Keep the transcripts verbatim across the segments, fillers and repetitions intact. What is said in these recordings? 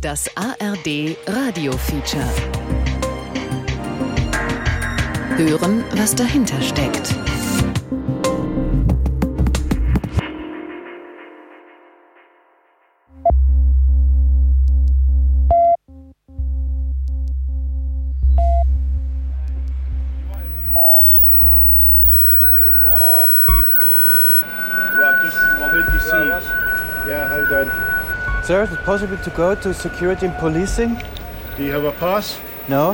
Das A R D Radio Feature. Hören, was dahinter steckt. Sir, is it possible to go to security and policing? Do you have a pass? No.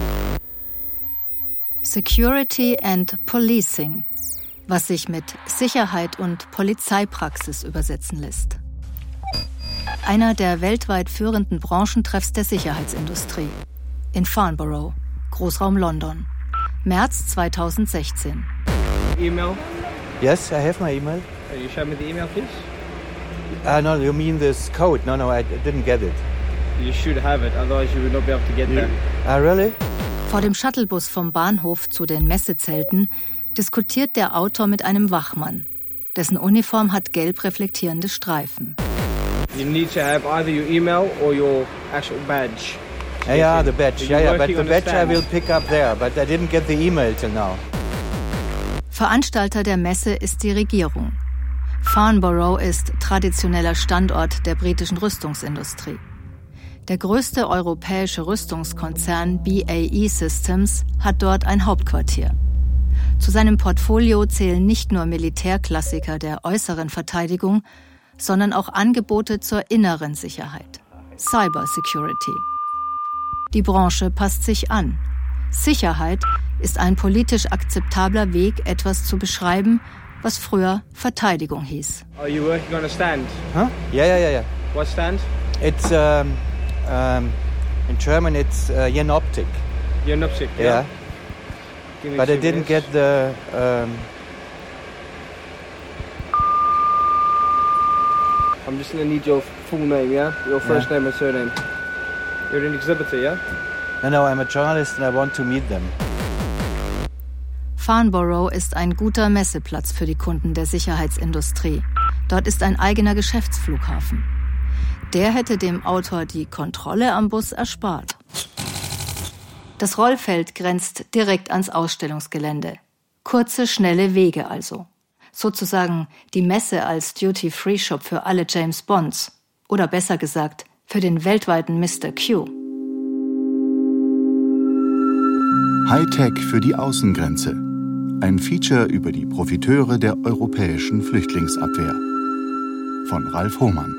Security and Policing, was sich mit Sicherheit und Polizeipraxis übersetzen lässt. Einer der weltweit führenden Branchentreffs der Sicherheitsindustrie. In Farnborough, Großraum London. März zweitausendsechzehn. Email? Yes, I have my email. Can you show me the email, please? Ah, no, you mean this code? No, no, I didn't get it. You should have it, otherwise you would not be able to get there. Ah, really? Vor dem Shuttlebus vom Bahnhof zu den Messezelten diskutiert der Autor mit einem Wachmann. Dessen Uniform hat gelb reflektierende Streifen. You need to have either your email or your actual badge. Yeah, yeah, the badge. Yeah, yeah, but the badge I will pick up there, but I didn't get the email till now. Veranstalter der Messe ist die Regierung. Farnborough ist traditioneller Standort der britischen Rüstungsindustrie. Der größte europäische Rüstungskonzern B A E Systems hat dort ein Hauptquartier. Zu seinem Portfolio zählen nicht nur Militärklassiker der äußeren Verteidigung, sondern auch Angebote zur inneren Sicherheit. Cyber Security. Die Branche passt sich an. Sicherheit ist ein politisch akzeptabler Weg, etwas zu beschreiben, was früher Verteidigung hieß. Are you working on a stand? Huh? Yeah, yeah, yeah, yeah. What stand? It's um, um, in German it's uh, Jenoptik. Jenoptik, yeah. Yeah. Give me But I two didn't minutes. get the. Um, I'm just gonna need your full name, yeah? Your first Yeah. name and surname. You're an exhibitor, yeah? no, no, I'm a journalist and I want to meet them. Farnborough ist ein guter Messeplatz für die Kunden der Sicherheitsindustrie. Dort ist ein eigener Geschäftsflughafen. Der hätte dem Autor die Kontrolle am Bus erspart. Das Rollfeld grenzt direkt ans Ausstellungsgelände. Kurze, schnelle Wege also. Sozusagen die Messe als Duty-Free-Shop für alle James Bonds. Oder besser gesagt, für den weltweiten Mister Q. Hightech für die Außengrenze. Ein Feature über die Profiteure der europäischen Flüchtlingsabwehr. Von Ralf Hohmann.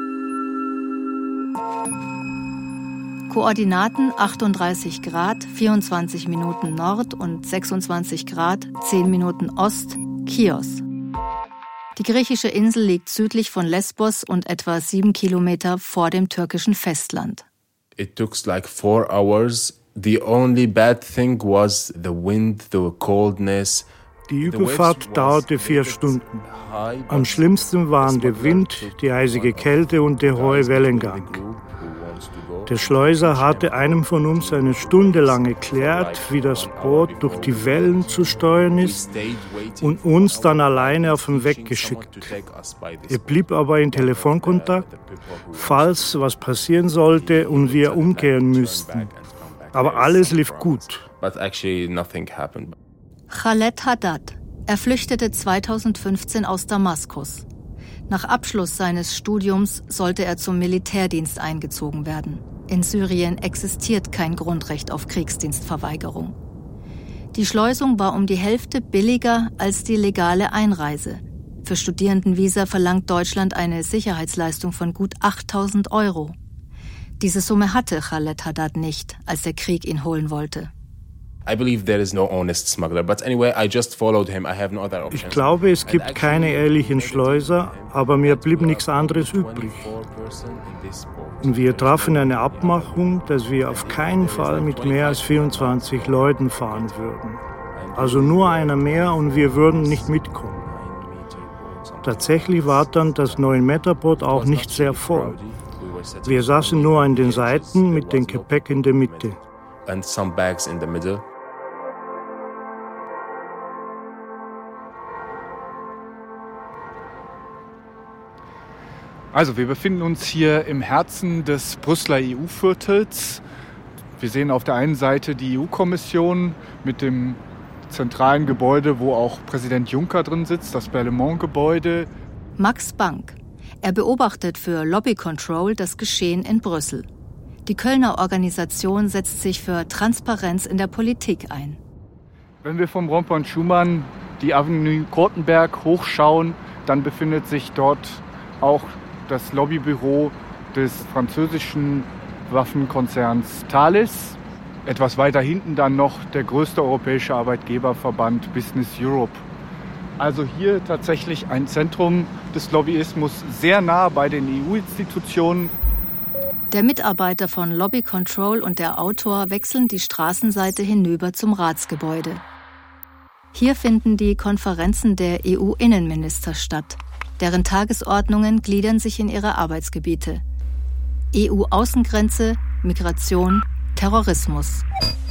Koordinaten achtunddreißig Grad, vierundzwanzig Minuten Nord und sechsundzwanzig Grad, zehn Minuten Ost, Chios. Die griechische Insel liegt südlich von Lesbos und etwa sieben Kilometer vor dem türkischen Festland. It took like four hours. The only bad thing was the wind, the coldness. Die Überfahrt dauerte vier Stunden. Am schlimmsten waren der Wind, die eisige Kälte und der hohe Wellengang. Der Schleuser hatte einem von uns eine Stunde lang erklärt, wie das Boot durch die Wellen zu steuern ist und uns dann alleine auf den Weg geschickt. Er blieb aber in Telefonkontakt, falls was passieren sollte und wir umkehren müssten. Aber alles lief gut. But actually nothing happened. Khaled Haddad. Er flüchtete zweitausendfünfzehn aus Damaskus. Nach Abschluss seines Studiums sollte er zum Militärdienst eingezogen werden. In Syrien existiert kein Grundrecht auf Kriegsdienstverweigerung. Die Schleusung war um die Hälfte billiger als die legale Einreise. Für Studierendenvisa verlangt Deutschland eine Sicherheitsleistung von gut achttausend Euro. Diese Summe hatte Khaled Haddad nicht, als der Krieg ihn holen wollte. I believe there is no honest smuggler, but anyway, I just followed him. I have no other options. Ich glaube, es gibt keine ehrlichen Schleuser, aber mir blieb nichts anderes übrig. Und wir trafen eine Abmachung, dass wir auf keinen Fall mit mehr als vierundzwanzig Leuten fahren würden. Also nur einer mehr und wir würden nicht mitkommen. Tatsächlich war dann das neun Meter Boot auch nicht sehr voll. Wir saßen nur an den Seiten mit dem Gepäck in der Mitte. And some bags in the middle. Also wir befinden uns hier im Herzen des Brüsseler E U-Viertels. Wir sehen auf der einen Seite die E U-Kommission mit dem zentralen Gebäude, wo auch Präsident Juncker drin sitzt, das Berlaymont-Gebäude. Max Bank. Er beobachtet für Lobby Control das Geschehen in Brüssel. Die Kölner Organisation setzt sich für Transparenz in der Politik ein. Wenn wir vom Rond-Point Schuman die Avenue Kortenberg hochschauen, dann befindet sich dort auch das Lobbybüro des französischen Waffenkonzerns Thales. Etwas weiter hinten dann noch der größte europäische Arbeitgeberverband Business Europe. Also hier tatsächlich ein Zentrum des Lobbyismus, sehr nah bei den E U-Institutionen. Der Mitarbeiter von Lobby Control und der Autor wechseln die Straßenseite hinüber zum Ratsgebäude. Hier finden die Konferenzen der E U-Innenminister statt. Deren Tagesordnungen gliedern sich in ihre Arbeitsgebiete. E U-Außengrenze, Migration, Terrorismus.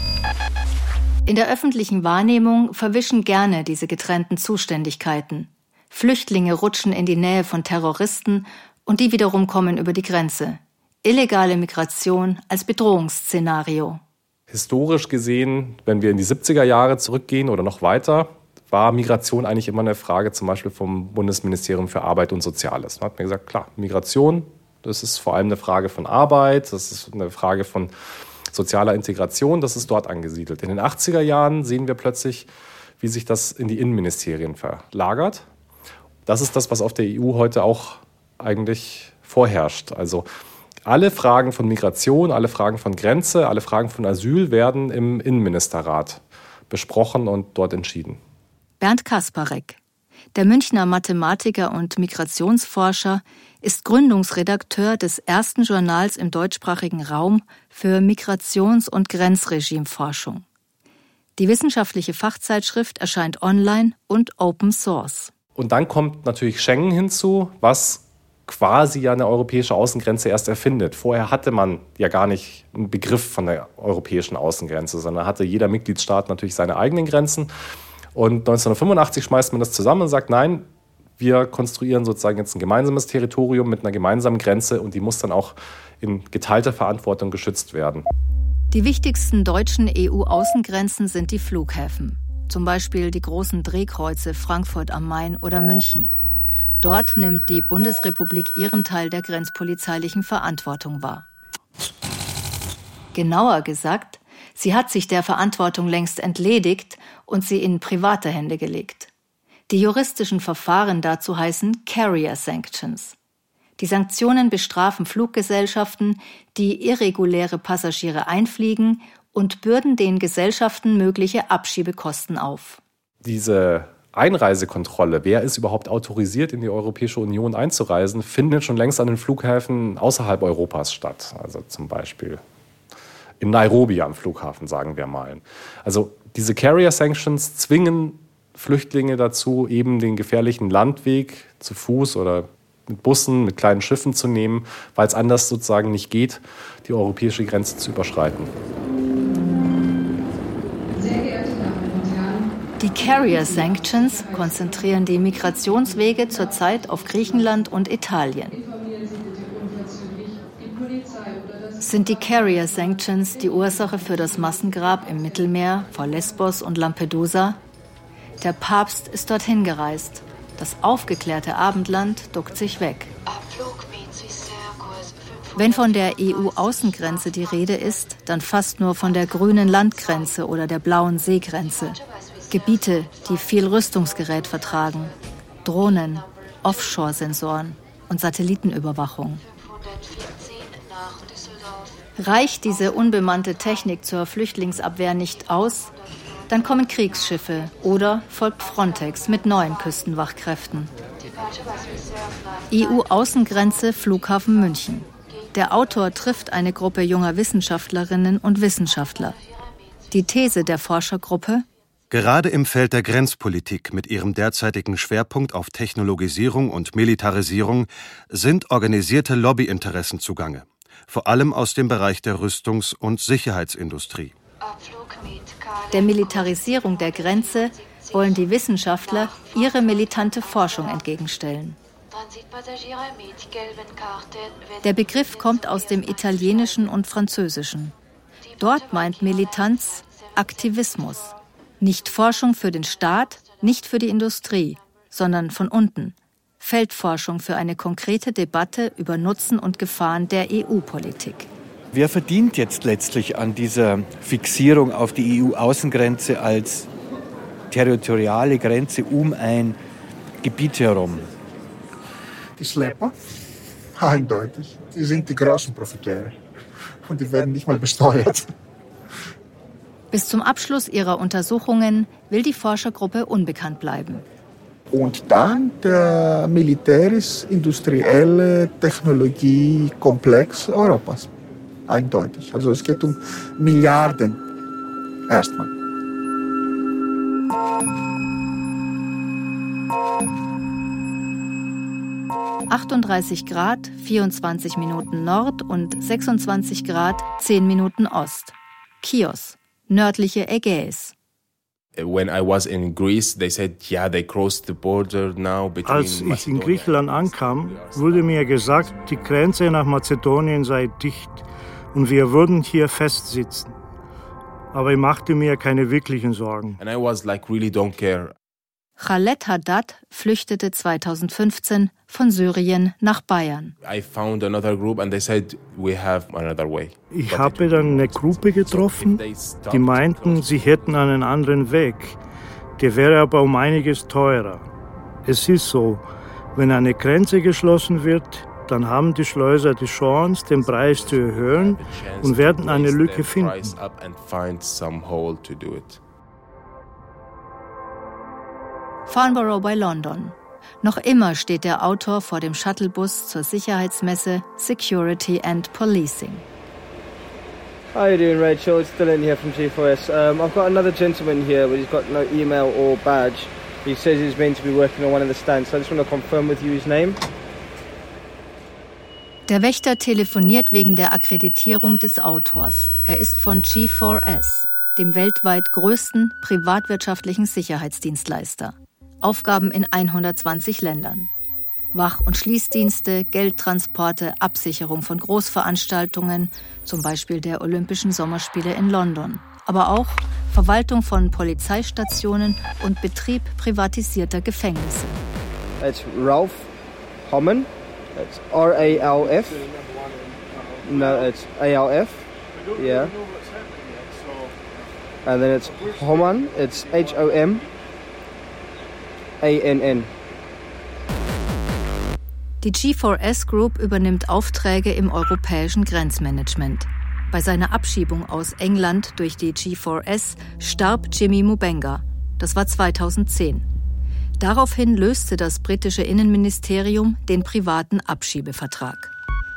In der öffentlichen Wahrnehmung verwischen gerne diese getrennten Zuständigkeiten. Flüchtlinge rutschen in die Nähe von Terroristen und die wiederum kommen über die Grenze. Illegale Migration als Bedrohungsszenario. Historisch gesehen, wenn wir in die siebziger Jahre zurückgehen oder noch weiter, war Migration eigentlich immer eine Frage zum Beispiel vom Bundesministerium für Arbeit und Soziales. Man hat mir gesagt, klar, Migration, das ist vor allem eine Frage von Arbeit, das ist eine Frage von sozialer Integration, das ist dort angesiedelt. In den achtziger Jahren sehen wir plötzlich, wie sich das in die Innenministerien verlagert. Das ist das, was auf der E U heute auch eigentlich vorherrscht. Also alle Fragen von Migration, alle Fragen von Grenze, alle Fragen von Asyl werden im Innenministerrat besprochen und dort entschieden. Bernd Kasparek. Der Münchner Mathematiker und Migrationsforscher ist Gründungsredakteur des ersten Journals im deutschsprachigen Raum für Migrations- und Grenzregimforschung. Die wissenschaftliche Fachzeitschrift erscheint online und Open Source. Und dann kommt natürlich Schengen hinzu, was quasi ja eine europäische Außengrenze erst erfindet. Vorher hatte man ja gar nicht einen Begriff von der europäischen Außengrenze, sondern hatte jeder Mitgliedstaat natürlich seine eigenen Grenzen. Und neunzehnhundertfünfundachtzig schmeißt man das zusammen und sagt, nein, wir konstruieren sozusagen jetzt ein gemeinsames Territorium mit einer gemeinsamen Grenze und die muss dann auch in geteilter Verantwortung geschützt werden. Die wichtigsten deutschen E U-Außengrenzen sind die Flughäfen. Zum Beispiel die großen Drehkreuze Frankfurt am Main oder München. Dort nimmt die Bundesrepublik ihren Teil der grenzpolizeilichen Verantwortung wahr. Genauer gesagt, sie hat sich der Verantwortung längst entledigt und sie in private Hände gelegt. Die juristischen Verfahren dazu heißen Carrier Sanctions. Die Sanktionen bestrafen Fluggesellschaften, die irreguläre Passagiere einfliegen und bürden den Gesellschaften mögliche Abschiebekosten auf. Diese Einreisekontrolle, wer ist überhaupt autorisiert, in die Europäische Union einzureisen, findet schon längst an den Flughäfen außerhalb Europas statt. Also zum Beispiel in Nairobi am Flughafen, sagen wir mal. Also diese Carrier Sanctions zwingen Flüchtlinge dazu, eben den gefährlichen Landweg zu Fuß oder mit Bussen, mit kleinen Schiffen zu nehmen, weil es anders sozusagen nicht geht, die europäische Grenze zu überschreiten. Die Carrier Sanctions konzentrieren die Migrationswege zurzeit auf Griechenland und Italien. Sind die Carrier Sanctions die Ursache für das Massengrab im Mittelmeer vor Lesbos und Lampedusa? Der Papst ist dorthin gereist. Das aufgeklärte Abendland duckt sich weg. Wenn von der E U-Außengrenze die Rede ist, dann fast nur von der grünen Landgrenze oder der blauen Seegrenze. Gebiete, die viel Rüstungsgerät vertragen, Drohnen, Offshore-Sensoren und Satellitenüberwachung. Reicht diese unbemannte Technik zur Flüchtlingsabwehr nicht aus, dann kommen Kriegsschiffe oder folgt Frontex mit neuen Küstenwachkräften. E U-Außengrenze Flughafen München. Der Autor trifft eine Gruppe junger Wissenschaftlerinnen und Wissenschaftler. Die These der Forschergruppe: Gerade im Feld der Grenzpolitik mit ihrem derzeitigen Schwerpunkt auf Technologisierung und Militarisierung sind organisierte Lobbyinteressen zugange, vor allem aus dem Bereich der Rüstungs- und Sicherheitsindustrie. Der Militarisierung der Grenze wollen die Wissenschaftler ihre militante Forschung entgegenstellen. Der Begriff kommt aus dem Italienischen und Französischen. Dort meint Militanz Aktivismus. Nicht Forschung für den Staat, nicht für die Industrie, sondern von unten. Feldforschung für eine konkrete Debatte über Nutzen und Gefahren der E U-Politik. Wer verdient jetzt letztlich an dieser Fixierung auf die E U-Außengrenze als territoriale Grenze um ein Gebiet herum? Die Schlepper, eindeutig, die sind die großen Profiteure und die werden nicht mal besteuert. Bis zum Abschluss ihrer Untersuchungen will die Forschergruppe unbekannt bleiben. Und dann der militärisch-industrielle Technologiekomplex Europas. Eindeutig. Also es geht um Milliarden erstmal. achtunddreißig Grad, vierundzwanzig Minuten Nord und sechsundzwanzig Grad, zehn Minuten Ost. Chios, nördliche Ägäis. When I was in Greece, they said, yeah, they crossed the border now between Als ich in Griechenland ankam, wurde mir gesagt, die Grenze nach Mazedonien sei dicht und wir würden hier festsitzen. Aber ich machte mir keine wirklichen Sorgen. And I was like, really don't care. Khaled Haddad flüchtete zweitausendfünfzehn von Syrien nach Bayern. I found another group and they said, we have another way. Ich habe dann eine Gruppe getroffen, die meinten, sie hätten einen anderen Weg. Der wäre aber um einiges teurer. Es ist so, wenn eine Grenze geschlossen wird, dann haben die Schleuser die Chance, den Preis zu erhöhen und werden eine Lücke finden. Farnborough bei London. Noch immer steht der Autor vor dem Shuttlebus zur Sicherheitsmesse Security and Policing. How are you doing, Rachel? It's Dylan here from G four S. Um, I've got another gentleman here, but he's got no email or badge. He says he's meant to be working on one of the stands, so I just want to confirm with you his name. Der Wächter telefoniert wegen der Akkreditierung des Autors. Er ist von G four S, dem weltweit größten privatwirtschaftlichen Sicherheitsdienstleister. Aufgaben in hundertzwanzig Ländern. Wach- und Schließdienste, Geldtransporte, Absicherung von Großveranstaltungen, zum Beispiel der Olympischen Sommerspiele in London. Aber auch Verwaltung von Polizeistationen und Betrieb privatisierter Gefängnisse. It's Ralph Homan. It's R A L F. No, it's A L F. Yeah. And then it's Homan. It's H O M A N N. Die G four S Group übernimmt Aufträge im europäischen Grenzmanagement. Bei seiner Abschiebung aus England durch die G four S starb Jimmy Mubenga. Das war zweitausendzehn. Daraufhin löste das britische Innenministerium den privaten Abschiebevertrag.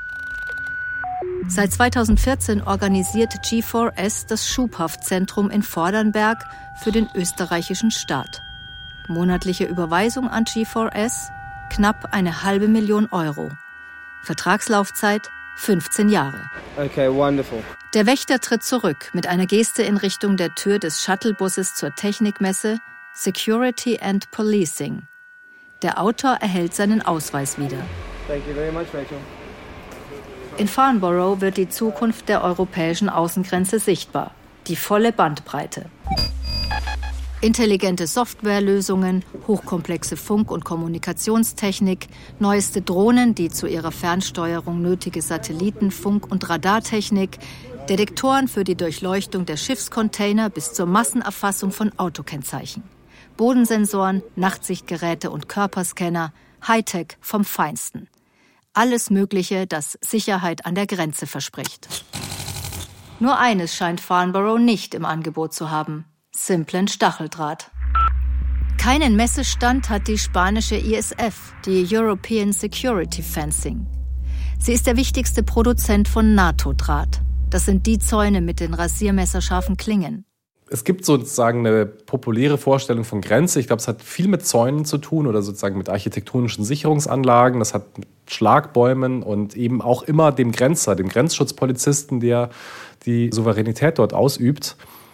Seit zweitausendvierzehn organisiert G four S das Schubhaftzentrum in Vordernberg für den österreichischen Staat. Monatliche Überweisung an G four S? Knapp eine halbe Million Euro. Vertragslaufzeit fünfzehn Jahre. Okay, wonderful. Der Wächter tritt zurück mit einer Geste in Richtung der Tür des Shuttlebusses zur Technikmesse Security and Policing. Der Autor erhält seinen Ausweis wieder. Thank you very much, Rachel. In Farnborough wird die Zukunft der europäischen Außengrenze sichtbar. Die volle Bandbreite. Intelligente Softwarelösungen, hochkomplexe Funk- und Kommunikationstechnik, neueste Drohnen, die zu ihrer Fernsteuerung nötige Satelliten-, Funk- und Radartechnik, Detektoren für die Durchleuchtung der Schiffscontainer bis zur Massenerfassung von Autokennzeichen, Bodensensoren, Nachtsichtgeräte und Körperscanner, Hightech vom Feinsten. Alles Mögliche, das Sicherheit an der Grenze verspricht. Nur eines scheint Farnborough nicht im Angebot zu haben: simplen Stacheldraht. Keinen Messestand hat die spanische I S F, die European Security Fencing. Sie ist der wichtigste Produzent von NATO-Draht. Das sind die Zäune mit den rasiermesserscharfen Klingen. Es gibt sozusagen eine populäre Vorstellung von Grenze. Ich glaube, es hat viel mit Zäunen zu tun oder sozusagen mit architektonischen Sicherungsanlagen. Das hat mit Schlagbäumen und eben auch immer dem Grenzer, dem Grenzschutzpolizisten, der die Souveränität dort ausübt.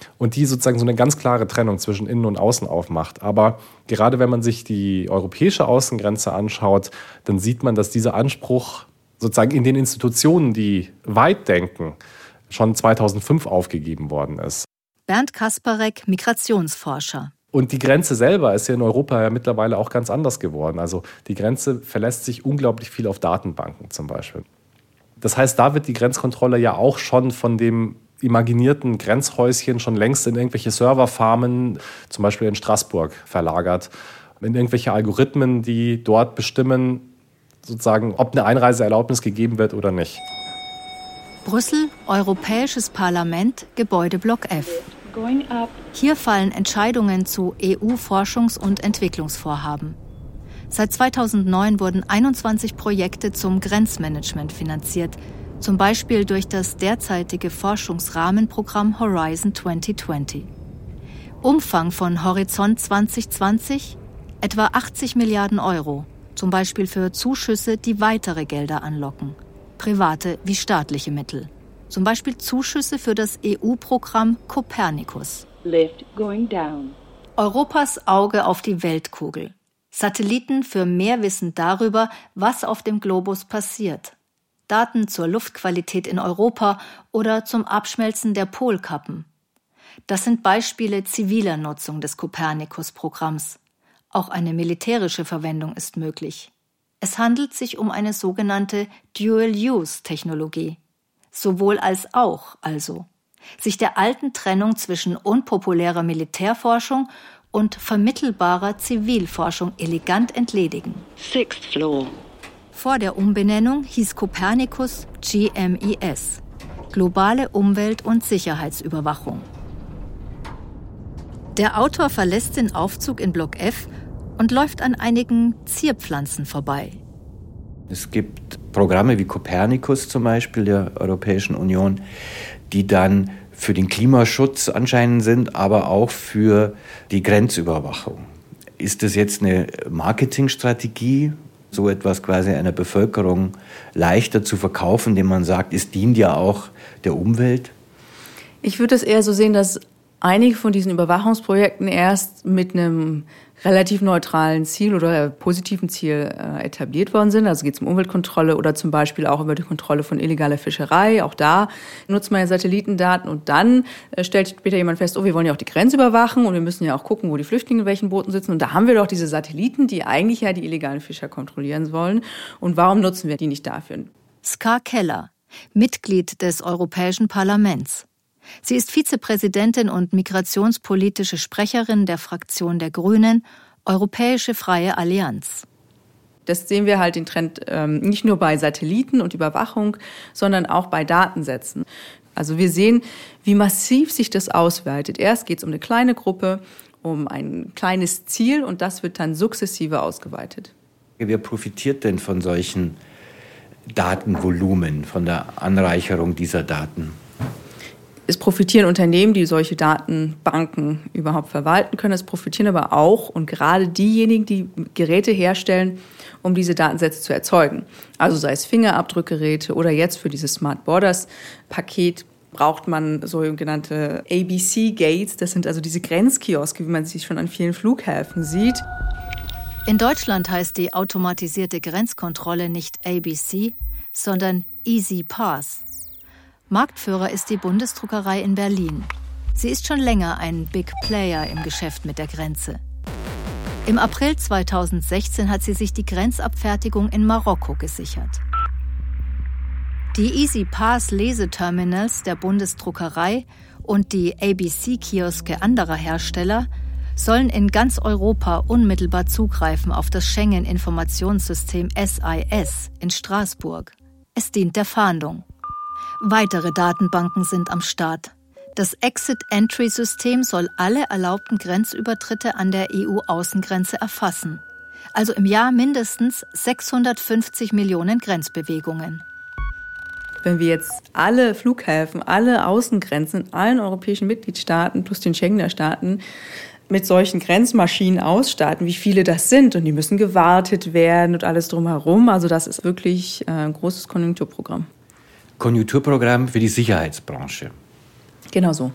und die sozusagen so eine ganz klare Trennung zwischen Innen und Außen aufmacht. Aber gerade wenn man sich die europäische Außengrenze anschaut, dann sieht man, dass dieser Anspruch sozusagen in den Institutionen, die weit denken, schon zweitausendfünf aufgegeben worden ist. Bernd Kasparek, Migrationsforscher. Und die Grenze selber ist ja in Europa ja mittlerweile auch ganz anders geworden. Also die Grenze verlässt sich unglaublich viel auf Datenbanken zum Beispiel. Das heißt, da wird die Grenzkontrolle ja auch schon von dem imaginierten Grenzhäuschen schon längst in irgendwelche Serverfarmen, zum Beispiel in Straßburg, verlagert. In irgendwelche Algorithmen, die dort bestimmen, sozusagen, ob eine Einreiseerlaubnis gegeben wird oder nicht. Brüssel, Europäisches Parlament, Gebäudeblock F. Hier fallen Entscheidungen zu E U-Forschungs- und Entwicklungsvorhaben. Seit zweitausendneun wurden einundzwanzig Projekte zum Grenzmanagement finanziert, zum Beispiel durch das derzeitige Forschungsrahmenprogramm Horizon zwanzig zwanzig. Umfang von Horizont zwanzig zwanzig? Etwa achtzig Milliarden Euro, zum Beispiel für Zuschüsse, die weitere Gelder anlocken. Private wie staatliche Mittel. Zum Beispiel Zuschüsse für das E U-Programm Copernicus. Lift going down. Europas Auge auf die Weltkugel. Satelliten für mehr Wissen darüber, was auf dem Globus passiert. Daten zur Luftqualität in Europa oder zum Abschmelzen der Polkappen. Das sind Beispiele ziviler Nutzung des Copernicus-Programms. Auch eine militärische Verwendung ist möglich. Es handelt sich um eine sogenannte Dual-Use-Technologie. Sowohl als auch also. Sich der alten Trennung zwischen unpopulärer Militärforschung und vermittelbarer Zivilforschung elegant entledigen. Sixth floor. Vor der Umbenennung hieß Copernicus G M I S, Globale Umwelt- und Sicherheitsüberwachung. Der Autor verlässt den Aufzug in Block F und läuft an einigen Zierpflanzen vorbei. Es gibt Programme wie Copernicus zum Beispiel der Europäischen Union, die dann für den Klimaschutz anscheinend sind, aber auch für die Grenzüberwachung. Ist das jetzt eine Marketingstrategie, so etwas quasi einer Bevölkerung leichter zu verkaufen, indem man sagt, es dient ja auch der Umwelt? Ich würde es eher so sehen, dass einige von diesen Überwachungsprojekten erst mit einem relativ neutralen Ziel oder positiven Ziel äh, etabliert worden sind. Also geht es um Umweltkontrolle oder zum Beispiel auch über die Kontrolle von illegaler Fischerei. Auch da nutzt man ja Satellitendaten und dann äh, stellt später jemand fest, oh, wir wollen ja auch die Grenze überwachen und wir müssen ja auch gucken, wo die Flüchtlinge in welchen Booten sitzen. Und da haben wir doch diese Satelliten, die eigentlich ja die illegalen Fischer kontrollieren sollen. Und warum nutzen wir die nicht dafür? Ska Keller, Mitglied des Europäischen Parlaments. Sie ist Vizepräsidentin und migrationspolitische Sprecherin der Fraktion der Grünen, Europäische Freie Allianz. Das sehen wir halt den Trend ähm, nicht nur bei Satelliten und Überwachung, sondern auch bei Datensätzen. Also wir sehen, wie massiv sich das ausweitet. Erst geht es um eine kleine Gruppe, um ein kleines Ziel und das wird dann sukzessive ausgeweitet. Wer profitiert denn von solchen Datenvolumen, von der Anreicherung dieser Daten? Es profitieren Unternehmen, die solche Datenbanken überhaupt verwalten können. Es profitieren aber auch und gerade diejenigen, die Geräte herstellen, um diese Datensätze zu erzeugen. Also sei es Fingerabdrückgeräte oder jetzt für dieses Smart Borders Paket braucht man sogenannte A B C Gates. Das sind also diese Grenzkioske, wie man sie schon an vielen Flughäfen sieht. In Deutschland heißt die automatisierte Grenzkontrolle nicht A B C, sondern Easy Pass. Marktführer ist die Bundesdruckerei in Berlin. Sie ist schon länger ein Big Player im Geschäft mit der Grenze. Im April zweitausendsechzehn hat sie sich die Grenzabfertigung in Marokko gesichert. Die Easy Pass Leseterminals der Bundesdruckerei und die A B C-Kioske anderer Hersteller sollen in ganz Europa unmittelbar zugreifen auf das Schengen-Informationssystem S I S in Straßburg. Es dient der Fahndung. Weitere Datenbanken sind am Start. Das Exit-Entry-System soll alle erlaubten Grenzübertritte an der E U-Außengrenze erfassen. Also im Jahr mindestens sechshundertfünfzig Millionen Grenzbewegungen. Wenn wir jetzt alle Flughäfen, alle Außengrenzen in allen europäischen Mitgliedstaaten plus den Schengener Staaten mit solchen Grenzmaschinen ausstatten, wie viele das sind, und die müssen gewartet werden und alles drumherum. Also das ist wirklich ein großes Konjunkturprogramm. Konjunkturprogramm für die Sicherheitsbranche. Genau so.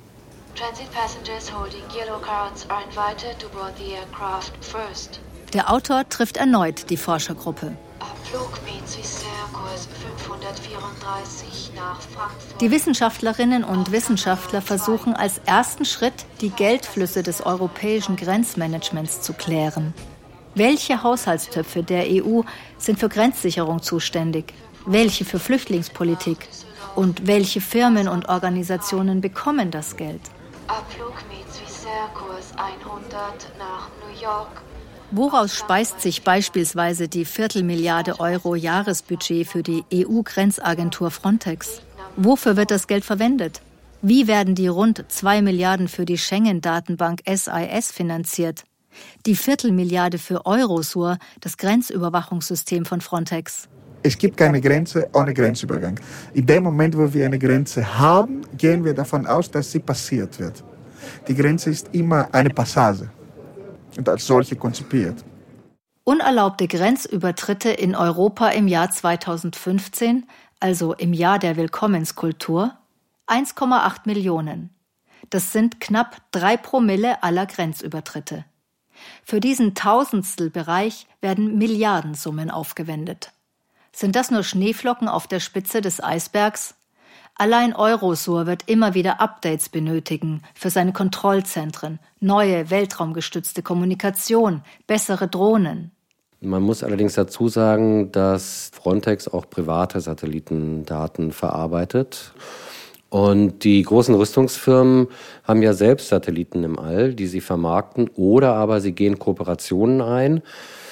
Transit passengers holding yellow cards are invited to board the aircraft first. Der Autor trifft erneut die Forschergruppe. Abflug mit Swissair Kurs fünfhundertvierunddreißig nach Frankfurt. Die Wissenschaftlerinnen und Wissenschaftler versuchen als ersten Schritt, die Geldflüsse des europäischen Grenzmanagements zu klären. Welche Haushaltstöpfe der E U sind für Grenzsicherung zuständig? Welche für Flüchtlingspolitik? Und welche Firmen und Organisationen bekommen das Geld? Abflug mit Swissair Kurs hundert nach New York. Woraus speist sich beispielsweise die Viertelmilliarde Euro Jahresbudget für die E U-Grenzagentur Frontex? Wofür wird das Geld verwendet? Wie werden die rund zwei Milliarden für die Schengen-Datenbank S I S finanziert? Die Viertelmilliarde für Eurosur, das Grenzüberwachungssystem von Frontex. Es gibt keine Grenze ohne Grenzübergang. In dem Moment, wo wir eine Grenze haben, gehen wir davon aus, dass sie passiert wird. Die Grenze ist immer eine Passage und als solche konzipiert. Unerlaubte Grenzübertritte in Europa im Jahr zweitausendfünfzehn, also im Jahr der Willkommenskultur, eins Komma acht Millionen. Das sind knapp drei Promille aller Grenzübertritte. Für diesen Tausendstelbereich werden Milliardensummen aufgewendet. Sind das nur Schneeflocken auf der Spitze des Eisbergs? Allein Eurosur wird immer wieder Updates benötigen für seine Kontrollzentren, neue weltraumgestützte Kommunikation, bessere Drohnen. Man muss allerdings dazu sagen, dass Frontex auch private Satellitendaten verarbeitet. Und die großen Rüstungsfirmen haben ja selbst Satelliten im All, die sie vermarkten, oder aber sie gehen Kooperationen ein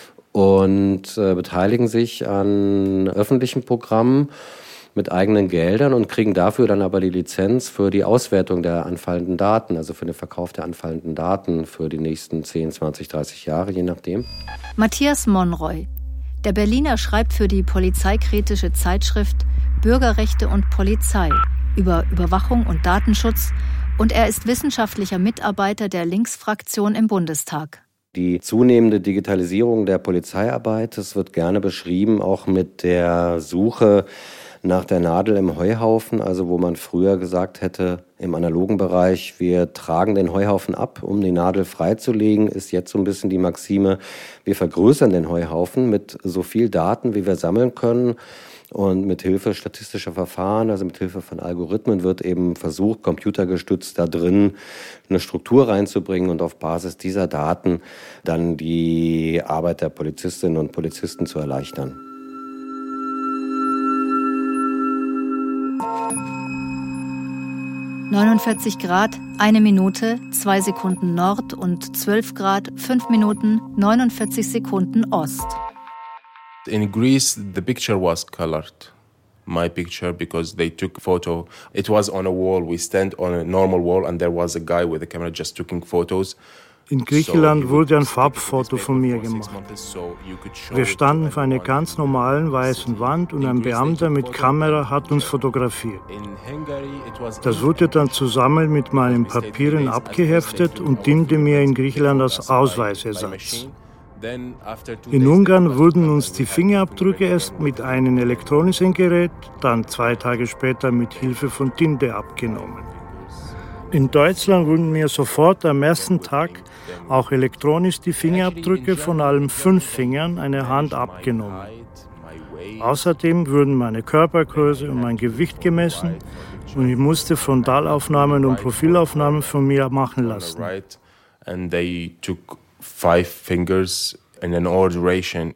und äh, beteiligen sich an öffentlichen Programmen mit eigenen Geldern und kriegen dafür dann aber die Lizenz für die Auswertung der anfallenden Daten, also für den Verkauf der anfallenden Daten für die nächsten zehn, zwanzig, dreißig Jahre, je nachdem. Matthias Monroy. Der Berliner schreibt für die polizeikritische Zeitschrift Bürgerrechte und Polizei über Überwachung und Datenschutz und er ist wissenschaftlicher Mitarbeiter der Linksfraktion im Bundestag. Die zunehmende Digitalisierung der Polizeiarbeit, das wird gerne beschrieben, auch mit der Suche nach der Nadel im Heuhaufen, also wo man früher gesagt hätte, im analogen Bereich, wir tragen den Heuhaufen ab, um die Nadel freizulegen, ist jetzt so ein bisschen die Maxime, wir vergrößern den Heuhaufen mit so viel Daten, wie wir sammeln können. Und mit Hilfe statistischer Verfahren, also mit Hilfe von Algorithmen, wird eben versucht, computergestützt da drin eine Struktur reinzubringen und auf Basis dieser Daten dann die Arbeit der Polizistinnen und Polizisten zu erleichtern. neunundvierzig Grad, eine Minute, zwei Sekunden Nord und zwölf Grad, fünf Minuten, neunundvierzig Sekunden Ost. In Greece, the picture was colored. My picture, because they took photo. It was on a wall. We stand on a normal wall, and there was a guy with a camera just taking photos. In Griechenland wurde ein Farbfoto von mir gemacht. Wir standen vor einer ganz normalen weißen Wand und ein Beamter mit Kamera hat uns fotografiert. Das wurde dann zusammen mit meinen Papieren abgeheftet und diente mir in Griechenland als Ausweisersatz. In Ungarn wurden uns die Fingerabdrücke erst mit einem elektronischen Gerät, dann zwei Tage später mit Hilfe von Tinte abgenommen. In Deutschland wurden mir sofort am ersten Tag auch elektronisch die Fingerabdrücke von allen fünf Fingern einer Hand abgenommen. Außerdem wurden meine Körpergröße und mein Gewicht gemessen und ich musste Frontalaufnahmen und Profilaufnahmen von mir machen lassen. And they took five fingers in an odd duration.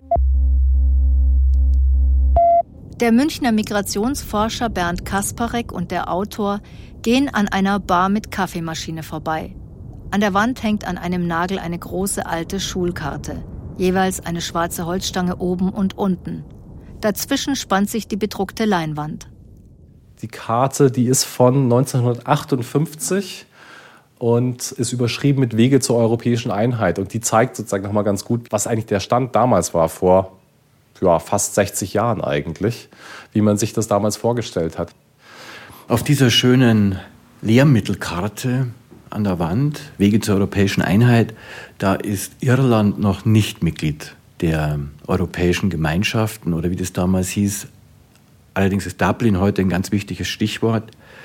Der Münchner Migrationsforscher Bernd Kasparek und der Autor gehen an einer Bar mit Kaffeemaschine vorbei. An der Wand hängt an einem Nagel eine große alte Schulkarte, jeweils eine schwarze Holzstange oben und unten. Dazwischen spannt sich die bedruckte Leinwand. Die Karte, die ist von neunzehnhundertachtundfünfzig und ist überschrieben mit Wege zur europäischen Einheit. Und die zeigt sozusagen nochmal ganz gut, was eigentlich der Stand damals war, vor ja, fast sechzig Jahren eigentlich, wie man sich das damals vorgestellt hat. Auf dieser schönen Lehrmittelkarte an der Wand, Wege zur europäischen Einheit, da ist Irland noch nicht Mitglied der europäischen Gemeinschaften oder wie das damals hieß. Allerdings ist Dublin heute ein ganz wichtiges Stichwort.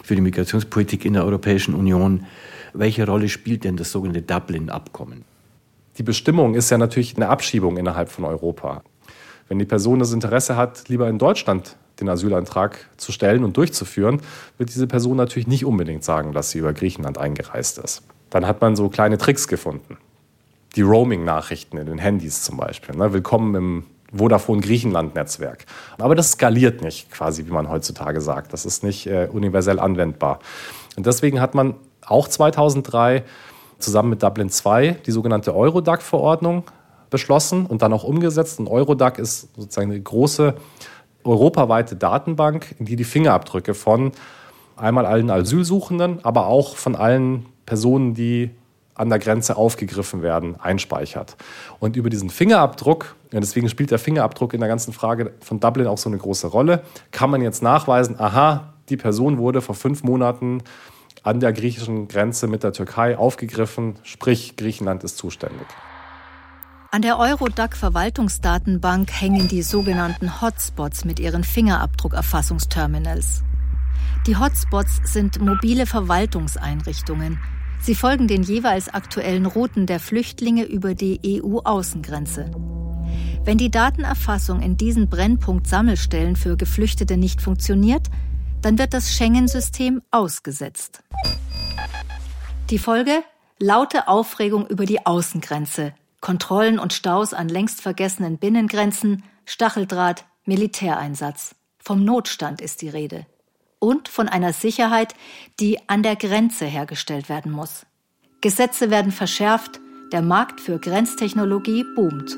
für die Migrationspolitik in der Europäischen Union. Welche Rolle spielt denn das sogenannte Dublin-Abkommen? Die Bestimmung ist ja natürlich eine Abschiebung innerhalb von Europa. Wenn die Person das Interesse hat, lieber in Deutschland den Asylantrag zu stellen und durchzuführen, wird diese Person natürlich nicht unbedingt sagen, dass sie über Griechenland eingereist ist. Dann hat man so kleine Tricks gefunden. Die Roaming-Nachrichten in den Handys zum Beispiel. Ne? Willkommen im Vodafone-Griechenland-Netzwerk. Aber das skaliert nicht, quasi, wie man heutzutage sagt. Das ist nicht äh, universell anwendbar. Und deswegen hat man auch zweitausenddrei zusammen mit Dublin zwei die sogenannte Eurodac-Verordnung beschlossen und dann auch umgesetzt. Und Eurodac ist sozusagen eine große europaweite Datenbank, in die die Fingerabdrücke von einmal allen Asylsuchenden, aber auch von allen Personen, die an der Grenze aufgegriffen werden, einspeichert. Und über diesen Fingerabdruck, und deswegen spielt der Fingerabdruck in der ganzen Frage von Dublin auch so eine große Rolle, kann man jetzt nachweisen, aha, die Person wurde vor fünf Monaten an der griechischen Grenze mit der Türkei aufgegriffen, sprich Griechenland ist zuständig. An der Eurodac-Verwaltungsdatenbank hängen die sogenannten Hotspots mit ihren Fingerabdruckerfassungsterminals. Die Hotspots sind mobile Verwaltungseinrichtungen. Sie folgen den jeweils aktuellen Routen der Flüchtlinge über die E U-Außengrenze. Wenn die Datenerfassung in diesen Brennpunkt-Sammelstellen für Geflüchtete nicht funktioniert, dann wird das Schengen-System ausgesetzt. Die Folge? Laute Aufregung über die Außengrenze. Kontrollen und Staus an längst vergessenen Binnengrenzen, Stacheldraht, Militäreinsatz. Vom Notstand ist die Rede. Und von einer Sicherheit, die an der Grenze hergestellt werden muss. Gesetze werden verschärft, der Markt für Grenztechnologie boomt.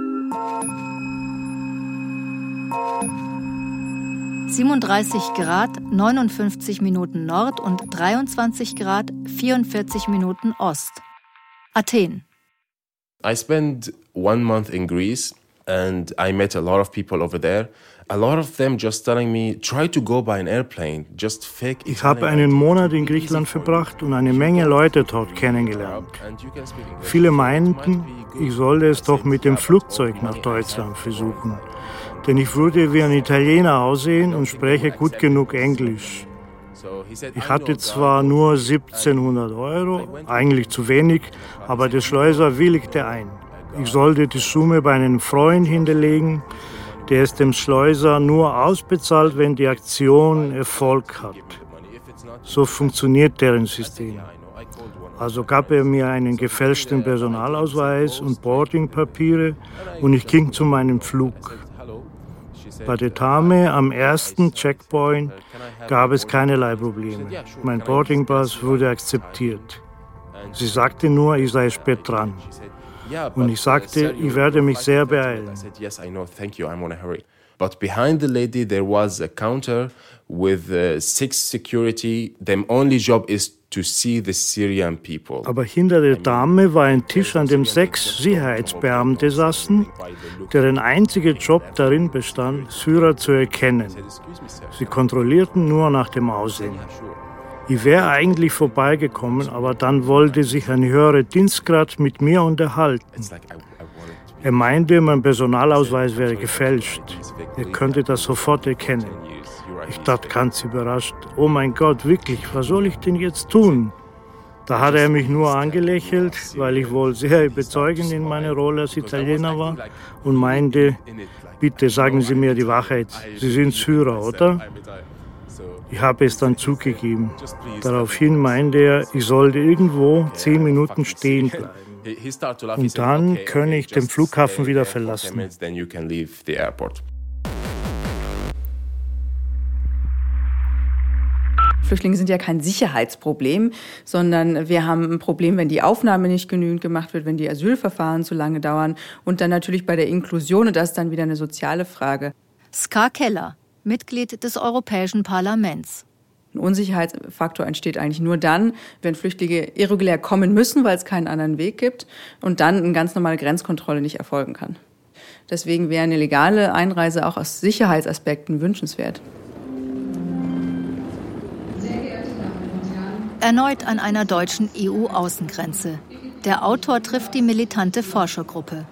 siebenunddreißig Grad, neunundfünfzig Minuten Nord und dreiundzwanzig Grad, vierundvierzig Minuten Ost. Athen. I spent one month in Greece and I met a lot of people over there. A lot of them just telling me, try to go by an airplane, just fake. Ich habe einen Monat in Griechenland verbracht und eine Menge Leute dort kennengelernt. Viele meinten, ich solle es doch mit dem Flugzeug nach Deutschland versuchen. Denn ich würde wie ein Italiener aussehen und spreche gut genug Englisch. Ich hatte zwar nur siebzehnhundert Euro, eigentlich zu wenig, aber der Schleuser willigte ein. Ich sollte die Summe bei einem Freund hinterlegen, der es dem Schleuser nur ausbezahlt, wenn die Aktion Erfolg hat. So funktioniert deren System. Also gab er mir einen gefälschten Personalausweis und Boardingpapiere und ich ging zu meinem Flug. Bei der Dame am ersten Checkpoint gab es keinerlei Probleme. Mein Boardingpass wurde akzeptiert. Sie sagte nur, ich sei spät dran. Und ich sagte, ich werde mich sehr beeilen. But behind the lady there was a counter with uh, six security. Their only job is to see the Syrian people. Aber hinter der Dame war ein Tisch, an dem sechs Sicherheitsbeamte saßen, deren einziger Job darin bestand, Syrer zu erkennen. Sie kontrollierten nur nach dem Aussehen. Ich wäre eigentlich vorbeigekommen, aber dann wollte sich ein höherer Dienstgrad mit mir unterhalten. Er meinte, mein Personalausweis wäre gefälscht. Er könnte das sofort erkennen. Ich dachte ganz überrascht, oh mein Gott, wirklich, was soll ich denn jetzt tun? Da hat er mich nur angelächelt, weil ich wohl sehr überzeugend in meiner Rolle als Italiener war und meinte, bitte sagen Sie mir die Wahrheit, Sie sind Syrer, oder? Ich habe es dann zugegeben. Daraufhin meinte er, ich sollte irgendwo zehn Minuten stehen bleiben. Und dann könne ich den Flughafen wieder verlassen. Flüchtlinge sind ja kein Sicherheitsproblem, sondern wir haben ein Problem, wenn die Aufnahme nicht genügend gemacht wird, wenn die Asylverfahren zu lange dauern und dann natürlich bei der Inklusion, und das ist dann wieder eine soziale Frage. Ska Keller, Mitglied des Europäischen Parlaments. Ein Unsicherheitsfaktor entsteht eigentlich nur dann, wenn Flüchtlinge irregulär kommen müssen, weil es keinen anderen Weg gibt und dann eine ganz normale Grenzkontrolle nicht erfolgen kann. Deswegen wäre eine legale Einreise auch aus Sicherheitsaspekten wünschenswert. Erneut an einer deutschen E U-Außengrenze. Der Autor trifft die militante Forschergruppe.